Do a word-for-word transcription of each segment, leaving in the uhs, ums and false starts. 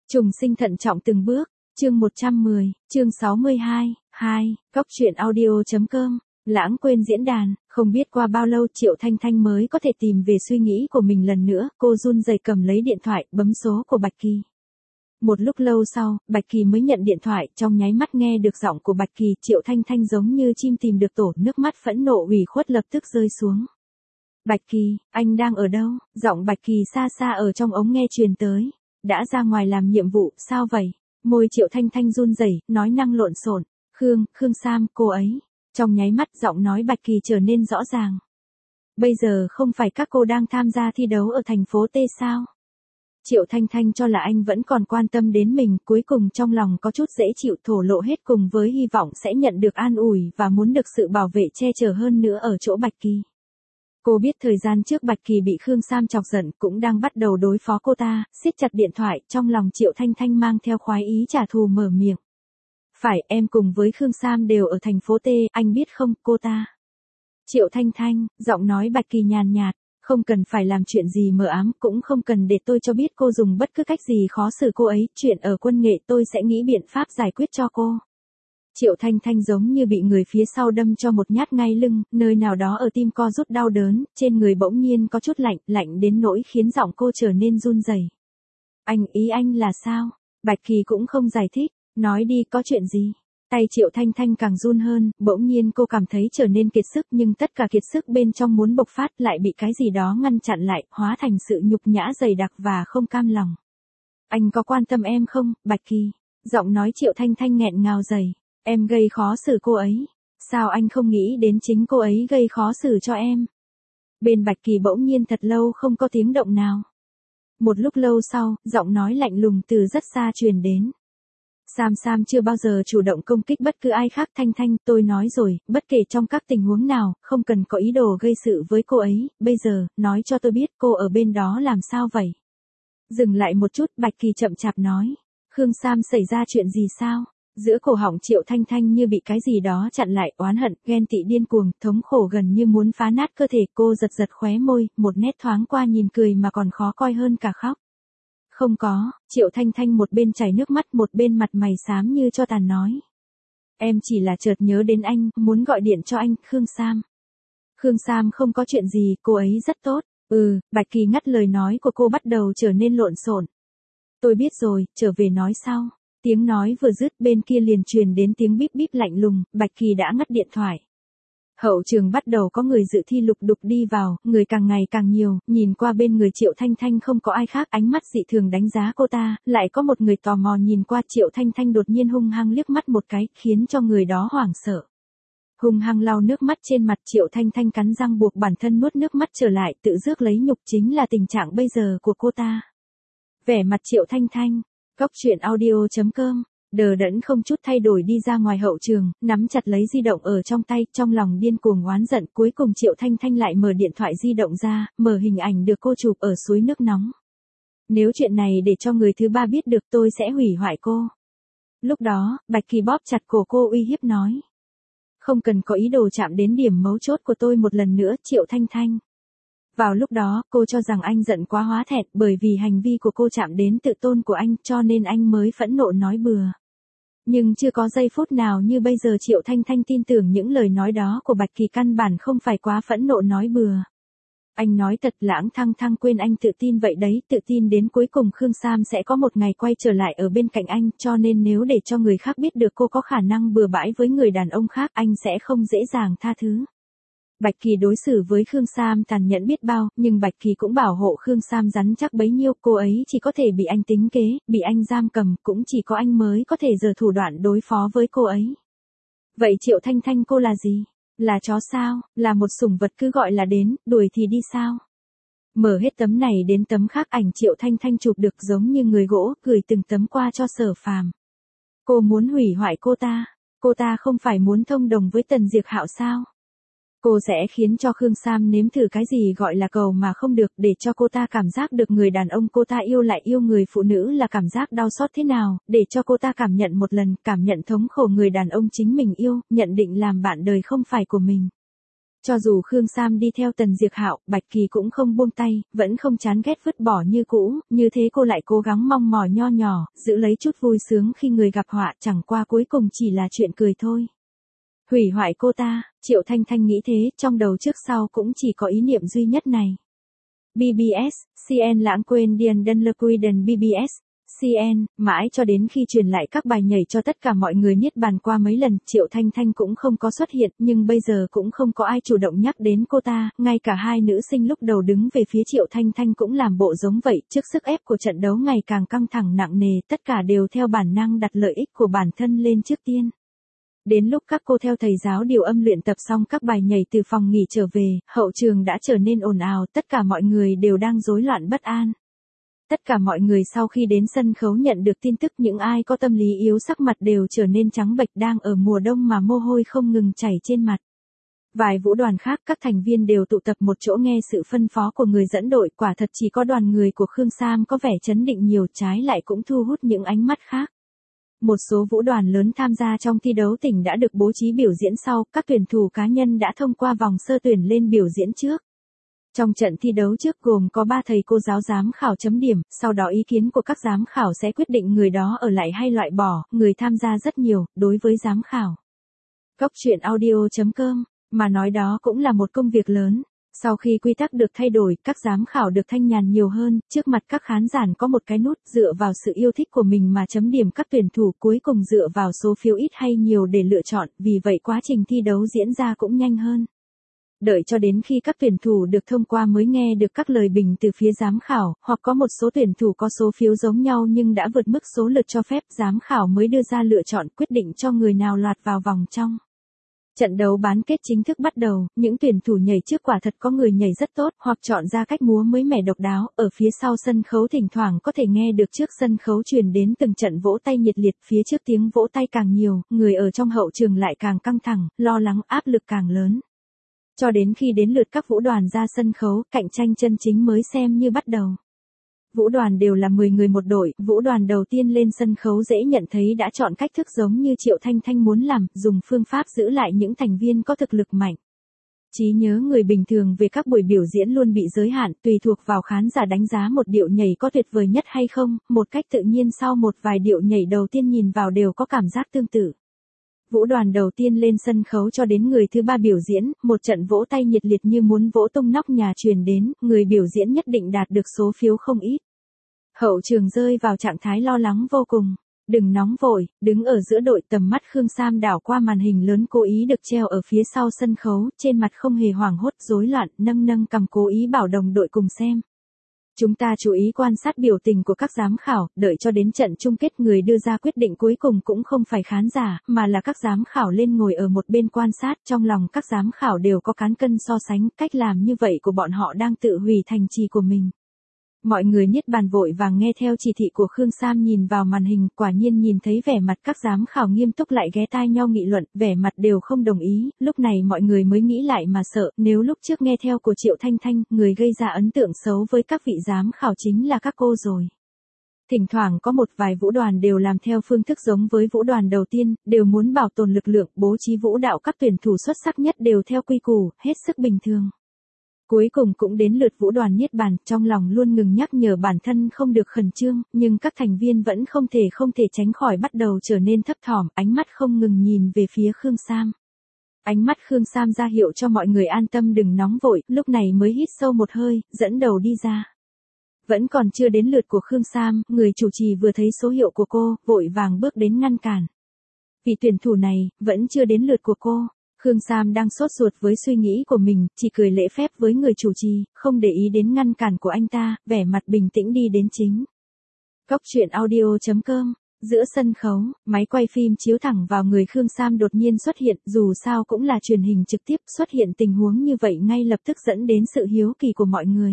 Trùng sinh thận trọng từng bước, chương một trăm mười, chương sáu mươi hai, hai, góc truyện audio.com, lãng quên diễn đàn, không biết qua bao lâu Triệu Thanh Thanh mới có thể tìm về suy nghĩ của mình lần nữa, cô run rẩy cầm lấy điện thoại, bấm số của Bạch Kỳ. Một lúc lâu sau, Bạch Kỳ mới nhận điện thoại, trong nháy mắt nghe được giọng của Bạch Kỳ, Triệu Thanh Thanh giống như chim tìm được tổ, nước mắt phẫn nộ ủy khuất lập tức rơi xuống. Bạch Kỳ, anh đang ở đâu? Giọng Bạch Kỳ xa xa ở trong ống nghe truyền tới. Đã ra ngoài làm nhiệm vụ, sao vậy? Môi Triệu Thanh Thanh run rẩy, nói năng lộn xộn. Khương, Khương Sam, cô ấy. Trong nháy mắt giọng nói Bạch Kỳ trở nên rõ ràng. Bây giờ không phải các cô đang tham gia thi đấu ở thành phố T sao? Triệu Thanh Thanh cho là anh vẫn còn quan tâm đến mình, cuối cùng trong lòng có chút dễ chịu, thổ lộ hết cùng với hy vọng sẽ nhận được an ủi và muốn được sự bảo vệ che chở hơn nữa ở chỗ Bạch Kỳ. Cô biết thời gian trước Bạch Kỳ bị Khương Sam chọc giận cũng đang bắt đầu đối phó cô ta, siết chặt điện thoại, trong lòng Triệu Thanh Thanh mang theo khoái ý trả thù mở miệng. Phải, em cùng với Khương Sam đều ở thành phố T, anh biết không, cô ta. Triệu Thanh Thanh, giọng nói Bạch Kỳ nhàn nhạt, không cần phải làm chuyện gì mờ ám, cũng không cần để tôi cho biết cô dùng bất cứ cách gì khó xử cô ấy, chuyện ở quân nghệ tôi sẽ nghĩ biện pháp giải quyết cho cô. Triệu Thanh Thanh giống như bị người phía sau đâm cho một nhát ngay lưng, nơi nào đó ở tim co rút đau đớn, trên người bỗng nhiên có chút lạnh, lạnh đến nỗi khiến giọng cô trở nên run rẩy. Anh, ý anh là sao? Bạch Kỳ cũng không giải thích, nói đi, có chuyện gì? Tay Triệu Thanh Thanh càng run hơn, bỗng nhiên cô cảm thấy trở nên kiệt sức, nhưng tất cả kiệt sức bên trong muốn bộc phát lại bị cái gì đó ngăn chặn lại, hóa thành sự nhục nhã dày đặc và không cam lòng. Anh có quan tâm em không, Bạch Kỳ? Giọng nói Triệu Thanh Thanh nghẹn ngào dày. Em gây khó xử cô ấy. Sao anh không nghĩ đến chính cô ấy gây khó xử cho em? Bên Bạch Kỳ bỗng nhiên thật lâu không có tiếng động nào. Một lúc lâu sau, giọng nói lạnh lùng từ rất xa truyền đến. Sam Sam chưa bao giờ chủ động công kích bất cứ ai khác. Thanh Thanh, tôi nói rồi, bất kể trong các tình huống nào, không cần có ý đồ gây sự với cô ấy. Bây giờ, nói cho tôi biết cô ở bên đó làm sao vậy? Dừng lại một chút, Bạch Kỳ chậm chạp nói. Khương Sam xảy ra chuyện gì sao? Giữa cổ họng Triệu Thanh Thanh như bị cái gì đó chặn lại, oán hận, ghen tị điên cuồng, thống khổ gần như muốn phá nát cơ thể. Cô giật giật khóe môi, một nét thoáng qua nhìn cười mà còn khó coi hơn cả khóc. Không có, Triệu Thanh Thanh một bên chảy nước mắt một bên mặt mày xám như cho tàn nói. Em chỉ là chợt nhớ đến anh, muốn gọi điện cho anh, Khương Sam. Khương Sam không có chuyện gì, cô ấy rất tốt. Ừ, Bạch Kỳ ngắt lời nói của cô bắt đầu trở nên lộn xộn. Tôi biết rồi, trở về nói sau. Tiếng nói vừa dứt bên kia liền truyền đến tiếng bíp bíp lạnh lùng, Bạch Kỳ đã ngắt điện thoại. Hậu trường bắt đầu có người dự thi lục đục đi vào, người càng ngày càng nhiều, nhìn qua bên người Triệu Thanh Thanh không có ai khác, ánh mắt dị thường đánh giá cô ta, lại có một người tò mò nhìn qua. Triệu Thanh Thanh đột nhiên hung hăng liếc mắt một cái, khiến cho người đó hoảng sợ. Hung hăng lau nước mắt trên mặt, Triệu Thanh Thanh cắn răng buộc bản thân nuốt nước mắt trở lại, tự rước lấy nhục chính là tình trạng bây giờ của cô ta. Vẻ mặt Triệu Thanh Thanh. Góc truyện audio.com, đờ đẫn không chút thay đổi đi ra ngoài hậu trường, nắm chặt lấy di động ở trong tay, trong lòng điên cuồng oán giận. Cuối cùng Triệu Thanh Thanh lại mở điện thoại di động ra, mở hình ảnh được cô chụp ở suối nước nóng. Nếu chuyện này để cho người thứ ba biết được tôi sẽ hủy hoại cô. Lúc đó, Bạch Kỳ bóp chặt cổ cô uy hiếp nói. Không cần có ý đồ chạm đến điểm mấu chốt của tôi một lần nữa, Triệu Thanh Thanh. Vào lúc đó, cô cho rằng anh giận quá hóa thẹn, bởi vì hành vi của cô chạm đến tự tôn của anh, cho nên anh mới phẫn nộ nói bừa. Nhưng chưa có giây phút nào như bây giờ Triệu Thanh Thanh tin tưởng những lời nói đó của Bạch Kỳ, căn bản không phải quá phẫn nộ nói bừa. Anh nói thật, lãng thăng thăng quên anh tự tin vậy đấy, tự tin đến cuối cùng Khương Sam sẽ có một ngày quay trở lại ở bên cạnh anh, cho nên nếu để cho người khác biết được cô có khả năng bừa bãi với người đàn ông khác, anh sẽ không dễ dàng tha thứ. Bạch Kỳ đối xử với Khương Sam tàn nhẫn biết bao, nhưng Bạch Kỳ cũng bảo hộ Khương Sam rắn chắc bấy nhiêu, cô ấy chỉ có thể bị anh tính kế, bị anh giam cầm, cũng chỉ có anh mới có thể giở thủ đoạn đối phó với cô ấy. Vậy Triệu Thanh Thanh cô là gì? Là chó sao? Là một sủng vật cứ gọi là đến, đuổi thì đi sao? Mở hết tấm này đến tấm khác, ảnh Triệu Thanh Thanh chụp được giống như người gỗ, gửi từng tấm qua cho Sở Phàm. Cô muốn hủy hoại cô ta, cô ta không phải muốn thông đồng với Tần Diệp Hạo sao? Cô sẽ khiến cho Khương Sam nếm thử cái gì gọi là cầu mà không được, để cho cô ta cảm giác được người đàn ông cô ta yêu lại yêu người phụ nữ là cảm giác đau xót thế nào, để cho cô ta cảm nhận một lần, cảm nhận thống khổ người đàn ông chính mình yêu, nhận định làm bạn đời không phải của mình. Cho dù Khương Sam đi theo Tần Diệp Hạo, Bạch Kỳ cũng không buông tay, vẫn không chán ghét vứt bỏ như cũ, như thế cô lại cố gắng mong mỏi nho nhỏ, giữ lấy chút vui sướng khi người gặp họa, chẳng qua cuối cùng chỉ là chuyện cười thôi. Hủy hoại cô ta, Triệu Thanh Thanh nghĩ thế, trong đầu trước sau cũng chỉ có ý niệm duy nhất này. bê bê ét, xê en lãng quên Điền Đân Lơ Quy Đần bê bê ét, xê en, mãi cho đến khi truyền lại các bài nhảy cho tất cả mọi người niết bàn qua mấy lần, Triệu Thanh Thanh cũng không có xuất hiện, nhưng bây giờ cũng không có ai chủ động nhắc đến cô ta, ngay cả hai nữ sinh lúc đầu đứng về phía Triệu Thanh Thanh cũng làm bộ giống vậy, trước sức ép của trận đấu ngày càng căng thẳng nặng nề, tất cả đều theo bản năng đặt lợi ích của bản thân lên trước tiên. Đến lúc các cô theo thầy giáo điều âm luyện tập xong các bài nhảy từ phòng nghỉ trở về, hậu trường đã trở nên ồn ào, tất cả mọi người đều đang rối loạn bất an. Tất cả mọi người sau khi đến sân khấu nhận được tin tức những ai có tâm lý yếu sắc mặt đều trở nên trắng bệch đang ở mùa đông mà mồ hôi không ngừng chảy trên mặt. Vài vũ đoàn khác các thành viên đều tụ tập một chỗ nghe sự phân phó của người dẫn đội, quả thật chỉ có đoàn người của Khương Sam có vẻ chấn định nhiều, trái lại cũng thu hút những ánh mắt khác. Một số vũ đoàn lớn tham gia trong thi đấu tỉnh đã được bố trí biểu diễn sau, các tuyển thủ cá nhân đã thông qua vòng sơ tuyển lên biểu diễn trước. Trong trận thi đấu trước gồm có ba thầy cô giáo giám khảo chấm điểm, sau đó ý kiến của các giám khảo sẽ quyết định người đó ở lại hay loại bỏ, người tham gia rất nhiều, đối với giám khảo. Cóc truyện audio chấm com, mà nói đó cũng là một công việc lớn. Sau khi quy tắc được thay đổi, các giám khảo được thanh nhàn nhiều hơn, trước mặt các khán giả có một cái nút dựa vào sự yêu thích của mình mà chấm điểm các tuyển thủ, cuối cùng dựa vào số phiếu ít hay nhiều để lựa chọn, vì vậy quá trình thi đấu diễn ra cũng nhanh hơn. Đợi cho đến khi các tuyển thủ được thông qua mới nghe được các lời bình từ phía giám khảo, hoặc có một số tuyển thủ có số phiếu giống nhau nhưng đã vượt mức số lượt cho phép, giám khảo mới đưa ra lựa chọn quyết định cho người nào lọt vào vòng trong. Trận đấu bán kết chính thức bắt đầu, những tuyển thủ nhảy trước quả thật có người nhảy rất tốt, hoặc chọn ra cách múa mới mẻ độc đáo, ở phía sau sân khấu thỉnh thoảng có thể nghe được trước sân khấu truyền đến từng trận vỗ tay nhiệt liệt, phía trước tiếng vỗ tay càng nhiều, người ở trong hậu trường lại càng căng thẳng, lo lắng, áp lực càng lớn. Cho đến khi đến lượt các vũ đoàn ra sân khấu, cạnh tranh chân chính mới xem như bắt đầu. Vũ đoàn đều là mười người một đội, vũ đoàn đầu tiên lên sân khấu dễ nhận thấy đã chọn cách thức giống như Triệu Thanh Thanh muốn làm, dùng phương pháp giữ lại những thành viên có thực lực mạnh. Trí nhớ người bình thường về các buổi biểu diễn luôn bị giới hạn, tùy thuộc vào khán giả đánh giá một điệu nhảy có tuyệt vời nhất hay không, một cách tự nhiên sau một vài điệu nhảy đầu tiên nhìn vào đều có cảm giác tương tự. Vũ đoàn đầu tiên lên sân khấu cho đến người thứ ba biểu diễn, một trận vỗ tay nhiệt liệt như muốn vỗ tung nóc nhà truyền đến, người biểu diễn nhất định đạt được số phiếu không ít. Hậu trường rơi vào trạng thái lo lắng vô cùng. Đừng nóng vội, đứng ở giữa đội, tầm mắt Khương Sam đảo qua màn hình lớn cố ý được treo ở phía sau sân khấu, trên mặt không hề hoảng hốt rối loạn, nâng nâng cầm cố ý bảo đồng đội cùng xem. Chúng ta chú ý quan sát biểu tình của các giám khảo, đợi cho đến trận chung kết người đưa ra quyết định cuối cùng cũng không phải khán giả, mà là các giám khảo lên ngồi ở một bên quan sát, trong lòng các giám khảo đều có cán cân so sánh, cách làm như vậy của bọn họ đang tự hủy thành trì của mình. Mọi người niết bàn vội vàng nghe theo chỉ thị của Khương Sam, nhìn vào màn hình, quả nhiên nhìn thấy vẻ mặt các giám khảo nghiêm túc lại ghé tai nhau nghị luận, vẻ mặt đều không đồng ý, lúc này mọi người mới nghĩ lại mà sợ, nếu lúc trước nghe theo của Triệu Thanh Thanh, người gây ra ấn tượng xấu với các vị giám khảo chính là các cô rồi. Thỉnh thoảng có một vài vũ đoàn đều làm theo phương thức giống với vũ đoàn đầu tiên, đều muốn bảo tồn lực lượng, bố trí vũ đạo các tuyển thủ xuất sắc nhất đều theo quy củ, hết sức bình thường. Cuối cùng cũng đến lượt vũ đoàn niết bàn, trong lòng luôn ngừng nhắc nhở bản thân không được khẩn trương, nhưng các thành viên vẫn không thể không thể tránh khỏi bắt đầu trở nên thấp thỏm, ánh mắt không ngừng nhìn về phía Khương Sam. Ánh mắt Khương Sam ra hiệu cho mọi người an tâm đừng nóng vội, lúc này mới hít sâu một hơi, dẫn đầu đi ra. Vẫn còn chưa đến lượt của Khương Sam, người chủ trì vừa thấy số hiệu của cô, vội vàng bước đến ngăn cản. Vị tuyển thủ này, vẫn chưa đến lượt của cô. Khương Sam đang sốt ruột với suy nghĩ của mình, chỉ cười lễ phép với người chủ trì, không để ý đến ngăn cản của anh ta, vẻ mặt bình tĩnh đi đến chính. Cóc truyện audio chấm com, giữa sân khấu, máy quay phim chiếu thẳng vào người Khương Sam đột nhiên xuất hiện, dù sao cũng là truyền hình trực tiếp, xuất hiện tình huống như vậy ngay lập tức dẫn đến sự hiếu kỳ của mọi người.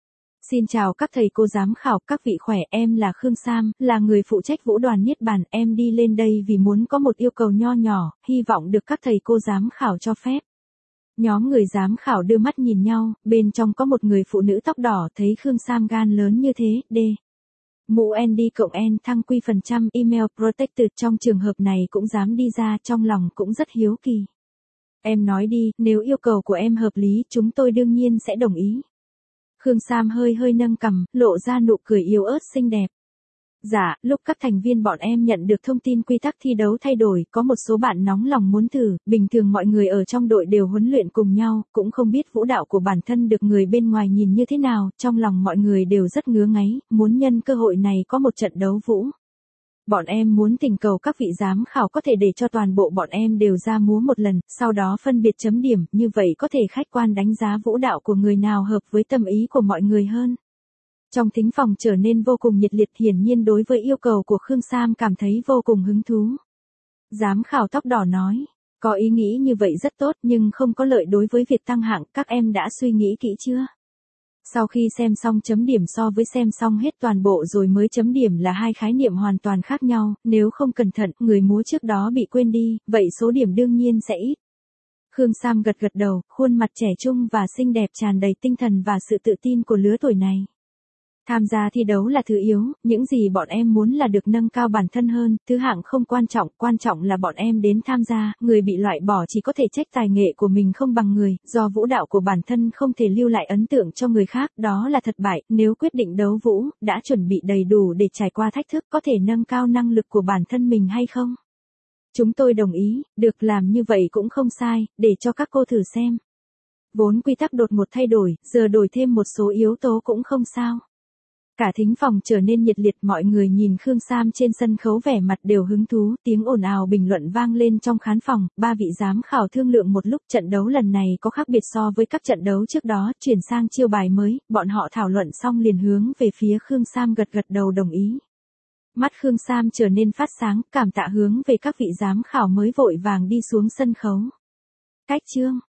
Xin chào các thầy cô giám khảo, các vị khỏe, em là Khương Sam, là người phụ trách vũ đoàn niết bàn, em đi lên đây vì muốn có một yêu cầu nho nhỏ, hy vọng được các thầy cô giám khảo cho phép. Nhóm người giám khảo đưa mắt nhìn nhau, bên trong có một người phụ nữ tóc đỏ, thấy Khương Sam gan lớn như thế, D. Mũ N D cộng N thăng quy phần trăm email protected, trong trường hợp này cũng dám đi ra, trong lòng cũng rất hiếu kỳ. Em nói đi, nếu yêu cầu của em hợp lý, chúng tôi đương nhiên sẽ đồng ý. Khương Sam hơi hơi nâng cằm, lộ ra nụ cười yếu ớt xinh đẹp. Dạ, lúc các thành viên bọn em nhận được thông tin quy tắc thi đấu thay đổi, có một số bạn nóng lòng muốn thử, bình thường mọi người ở trong đội đều huấn luyện cùng nhau, cũng không biết vũ đạo của bản thân được người bên ngoài nhìn như thế nào, trong lòng mọi người đều rất ngứa ngáy, muốn nhân cơ hội này có một trận đấu vũ. Bọn em muốn thỉnh cầu các vị giám khảo có thể để cho toàn bộ bọn em đều ra múa một lần, sau đó phân biệt chấm điểm, như vậy có thể khách quan đánh giá vũ đạo của người nào hợp với tâm ý của mọi người hơn. Trong thính phòng trở nên vô cùng nhiệt liệt, hiển nhiên đối với yêu cầu của Khương Sam cảm thấy vô cùng hứng thú. Giám khảo tóc đỏ nói, có ý nghĩ như vậy rất tốt nhưng không có lợi đối với việc tăng hạng, các em đã suy nghĩ kỹ chưa? Sau khi xem xong chấm điểm so với xem xong hết toàn bộ rồi mới chấm điểm là hai khái niệm hoàn toàn khác nhau, nếu không cẩn thận, người múa trước đó bị quên đi, vậy số điểm đương nhiên sẽ ít. Khương Sam gật gật đầu, khuôn mặt trẻ trung và xinh đẹp tràn đầy tinh thần và sự tự tin của lứa tuổi này. Tham gia thi đấu là thứ yếu, những gì bọn em muốn là được nâng cao bản thân hơn, thứ hạng không quan trọng, quan trọng là bọn em đến tham gia, người bị loại bỏ chỉ có thể trách tài nghệ của mình không bằng người, do vũ đạo của bản thân không thể lưu lại ấn tượng cho người khác, đó là thất bại, nếu quyết định đấu vũ, đã chuẩn bị đầy đủ để trải qua thách thức, có thể nâng cao năng lực của bản thân mình hay không? Chúng tôi đồng ý, được, làm như vậy cũng không sai, để cho các cô thử xem. Vốn quy tắc đột ngột thay đổi, giờ đổi thêm một số yếu tố cũng không sao. Cả thính phòng trở nên nhiệt liệt, mọi người nhìn Khương Sam trên sân khấu vẻ mặt đều hứng thú, tiếng ồn ào bình luận vang lên trong khán phòng, ba vị giám khảo thương lượng một lúc, trận đấu lần này có khác biệt so với các trận đấu trước đó, chuyển sang chiêu bài mới, bọn họ thảo luận xong liền hướng về phía Khương Sam gật gật đầu đồng ý. Mắt Khương Sam trở nên phát sáng, cảm tạ hướng về các vị giám khảo mới vội vàng đi xuống sân khấu. Cách chương